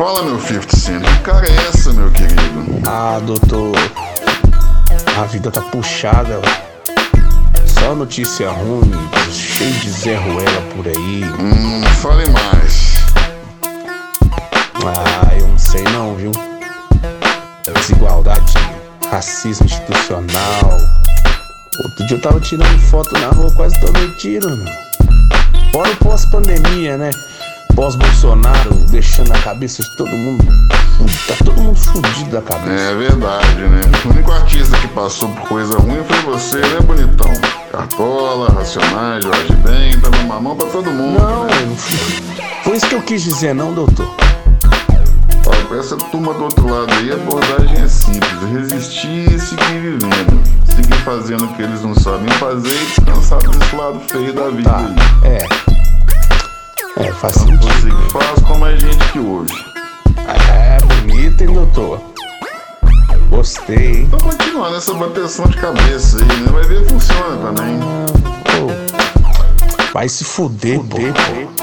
Fala, meu 50 Cent, que cara é essa, meu querido? Ah, doutor, a vida tá puxada, só notícia ruim, cheio de Zé Ruela por aí. Fale mais. Ah, eu não sei não, viu? Desigualdade, racismo institucional. Outro dia eu tava tirando foto na rua, quase tomei tiro, meu. Fora o pós-pandemia, né? Pós-Bolsonaro, deixando a cabeça de todo mundo. Tá todo mundo fudido da cabeça. É verdade, né? O único artista que passou por coisa ruim foi você, né, bonitão? Cartola, Racionais, Jorge Ben, tá numa mão pra todo mundo. Não, né? não foi isso que eu quis dizer, não, doutor. Ó, pra essa turma do outro lado aí, a abordagem é simples: resistir e seguir vivendo. Seguir fazendo o que eles não sabem fazer e descansar desse lado feio da vida Tá, aí. faz Tanto sentido. você que faz, como a gente que ouve. É, bonito, hein, doutor? Gostei, hein? Tô continuando essa bateção de cabeça aí, né? Vai ver que funciona também. Vai se fuder, pô.